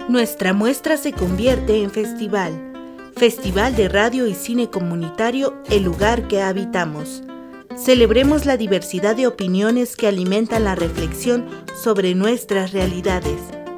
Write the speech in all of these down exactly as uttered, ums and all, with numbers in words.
Nuestra muestra se convierte en festival. Festival de Radio y Cine Comunitario, el lugar que habitamos. Celebremos la diversidad de opiniones que alimentan la reflexión sobre nuestras realidades.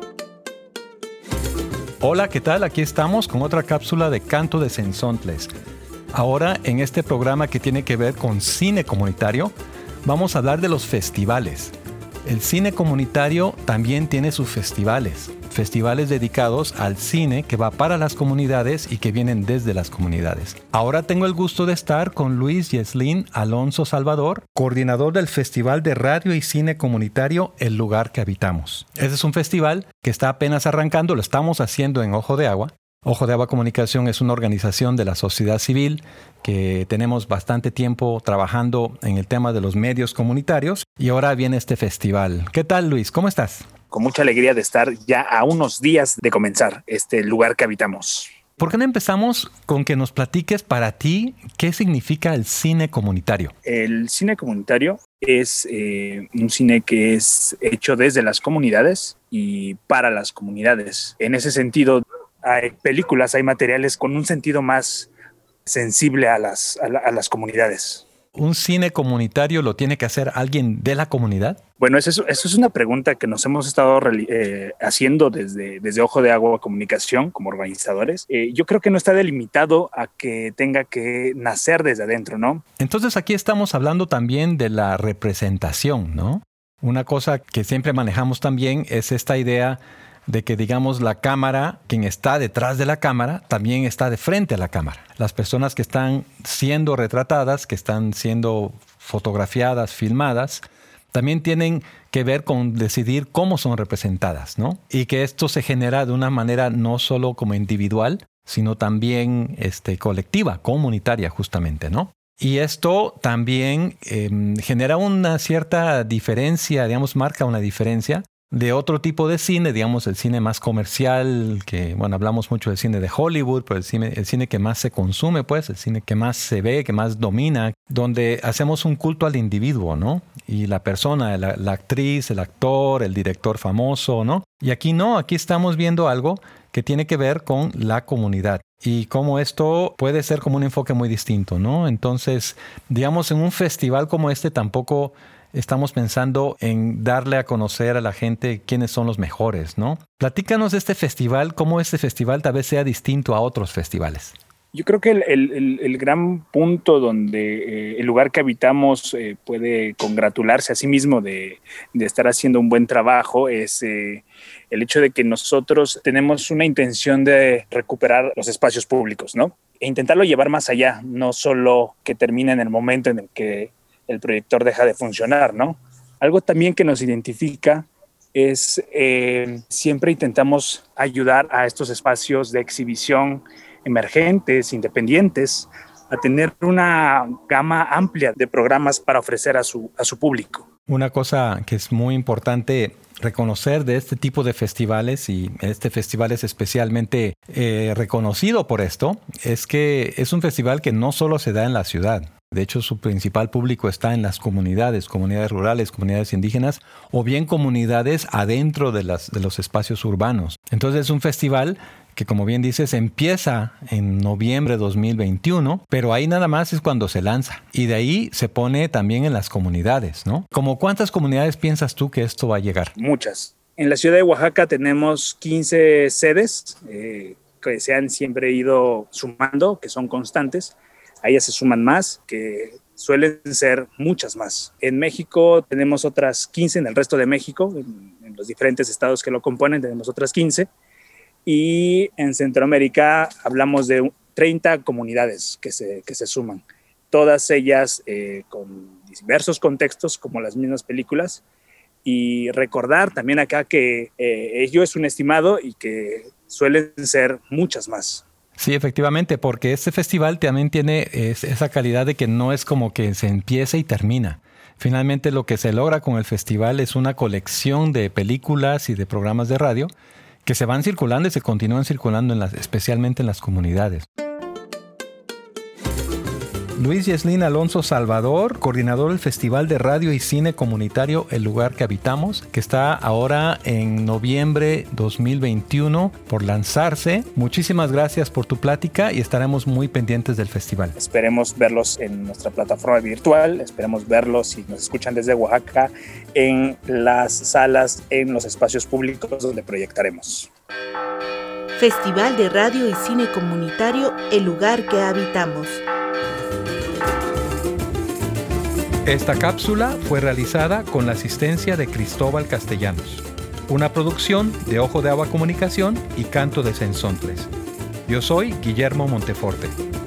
Hola, ¿qué tal? Aquí estamos con otra cápsula de Canto de Sensontles. Ahora, en este programa que tiene que ver con cine comunitario, vamos a hablar de los festivales. El cine comunitario también tiene sus festivales, festivales dedicados al cine que va para las comunidades y que vienen desde las comunidades. Ahora tengo el gusto de estar con Luis Yeslin Alonso Salvador, coordinador del Festival de Radio y Cine Comunitario El Lugar que Habitamos. Este es un festival que está apenas arrancando, lo estamos haciendo en Ojo de Agua. Ojo de Agua Comunicación es una organización de la sociedad civil que tenemos bastante tiempo trabajando en el tema de los medios comunitarios y ahora viene este festival. ¿Qué tal, Luis? ¿Cómo estás? Con mucha alegría de estar ya a unos días de comenzar este lugar que habitamos. ¿Por qué no empezamos con que nos platiques para ti qué significa el cine comunitario? El cine comunitario es eh, un cine que es hecho desde las comunidades y para las comunidades. En ese sentido, hay películas, hay materiales con un sentido más sensible a las, a, la, a las comunidades. ¿Un cine comunitario lo tiene que hacer alguien de la comunidad? Bueno, eso es, eso es una pregunta que nos hemos estado eh, haciendo desde, desde Ojo de Agua Comunicación como organizadores. Eh, yo creo que no está delimitado a que tenga que nacer desde adentro, ¿no? Entonces aquí estamos hablando también de la representación, ¿no? Una cosa que siempre manejamos también es esta idea de que, digamos, la cámara, quien está detrás de la cámara, también está de frente a la cámara. Las personas que están siendo retratadas, que están siendo fotografiadas, filmadas, también tienen que ver con decidir cómo son representadas, ¿no? Y que esto se genera de una manera no solo como individual, sino también este, colectiva, comunitaria justamente, ¿no? Y esto también eh, genera una cierta diferencia, digamos, marca una diferencia de otro tipo de cine, digamos el cine más comercial, que bueno, hablamos mucho del cine de Hollywood, pero el cine, el cine que más se consume, pues, el cine que más se ve, que más domina, donde hacemos un culto al individuo, ¿no? Y la persona, la, la actriz, el actor, el director famoso, ¿no? Y aquí no, aquí estamos viendo algo que tiene que ver con la comunidad. Y cómo esto puede ser como un enfoque muy distinto, ¿no? Entonces, digamos, en un festival como este tampoco estamos pensando en darle a conocer a la gente quiénes son los mejores, ¿no? Platícanos de este festival, cómo este festival tal vez sea distinto a otros festivales. Yo creo que el, el, el gran punto donde eh, el lugar que habitamos eh, puede congratularse a sí mismo de, de estar haciendo un buen trabajo es eh, el hecho de que nosotros tenemos una intención de recuperar los espacios públicos, ¿no? E intentarlo llevar más allá, no solo que termine en el momento en el que el proyector deja de funcionar, ¿no? Algo también que nos identifica es eh, siempre intentamos ayudar a estos espacios de exhibición emergentes, independientes, a tener una gama amplia de programas para ofrecer a su, a su público. Una cosa que es muy importante reconocer de este tipo de festivales, y este festival es especialmente eh, reconocido por esto, es que es un festival que no solo se da en la ciudad. De hecho, su principal público está en las comunidades, comunidades rurales, comunidades indígenas, o bien comunidades adentro de, las, de los espacios urbanos. Entonces es un festival que, como bien dices, empieza en noviembre de dos mil veintiuno, pero ahí nada más es cuando se lanza. Y de ahí se pone también en las comunidades, ¿no? ¿Cómo cuántas comunidades piensas tú que esto va a llegar? Muchas. En la ciudad de Oaxaca tenemos quince sedes eh, que se han siempre ido sumando, que son constantes. A ellas se suman más, que suelen ser muchas más. En México tenemos otras quince, en el resto de México, en, en los diferentes estados que lo componen tenemos otras quince. Y en Centroamérica hablamos de treinta comunidades que se, que se suman. Todas ellas eh, con diversos contextos, como las mismas películas. Y recordar también acá que eh, ello es un estimado y que suelen ser muchas más. Sí, efectivamente, porque este festival también tiene esa calidad de que no es como que se empieza y termina. Finalmente lo que se logra con el festival es una colección de películas y de programas de radio que se van circulando y se continúan circulando, en las, especialmente en las comunidades. Luis Yeslin Alonso Salvador, coordinador del Festival de Radio y Cine Comunitario El Lugar que Habitamos, que está ahora en noviembre dos mil veintiuno por lanzarse. Muchísimas gracias por tu plática y estaremos muy pendientes del festival. Esperemos verlos en nuestra plataforma virtual, esperemos verlos si nos escuchan desde Oaxaca en las salas, en los espacios públicos donde proyectaremos. Festival de Radio y Cine Comunitario El Lugar que Habitamos. Esta cápsula fue realizada con la asistencia de Cristóbal Castellanos, una producción de Ojo de Agua Comunicación y Canto de Sensontles. Yo soy Guillermo Monteforte.